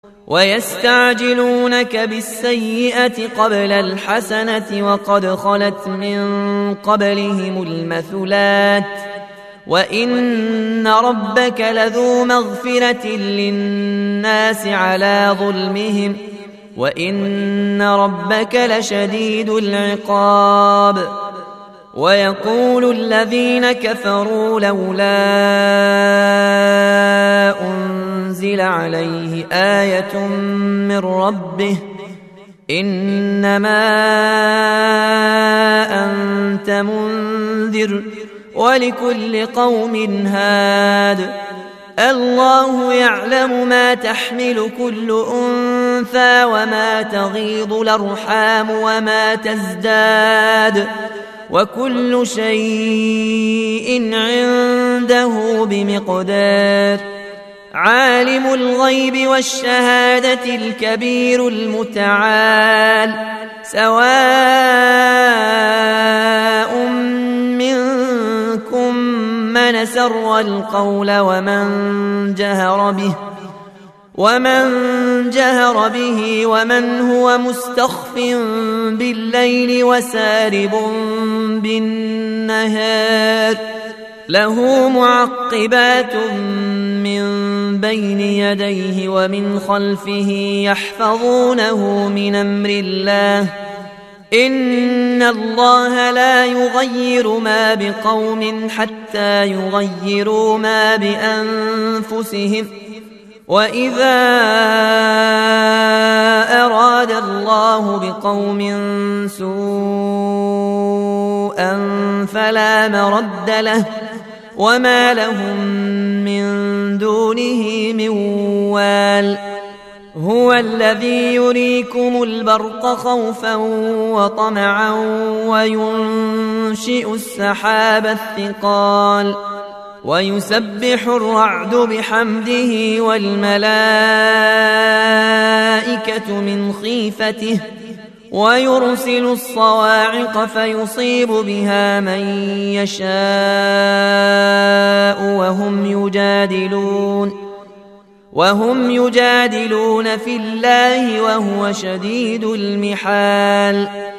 ويستعجلونك بالسيئة قبل الحسنة وقد خلت من قبلهم المثلات وإن ربك لذو مغفرة للناس على ظلمهم وإن ربك لشديد العقاب. ويقول الذين كفروا لولا أنزل عليه آية من ربه إنما أنت منذر ولكل قوم هاد الله يعلم ما تحمل كل أنثى وما تغيض الأرحام وما تزداد وكل شيء عنده بمقدار. عالم الغيب والشهادة الكبير المتعال سواء منكم من سر القول ومن جهر به ومن هو مستخف بالليل وسارب بالنهار له معقبات من بين يديه ومن خلفه يحفظونه من أمر الله إن الله لا يغير ما بقوم حتى يغيروا ما بأنفسهم وإذا أراد الله بقوم سوءا فلا مرد له وما لهم من دونه من وال. هو الذي يريكم البرق خوفا وطمعا وينشئ السحاب الثقال ويسبح الرعد بحمده والملائكة من خيفته ويرسل الصواعق فيصيب بها من يشاء وهم يجادلون في الله وهو شديد المحال.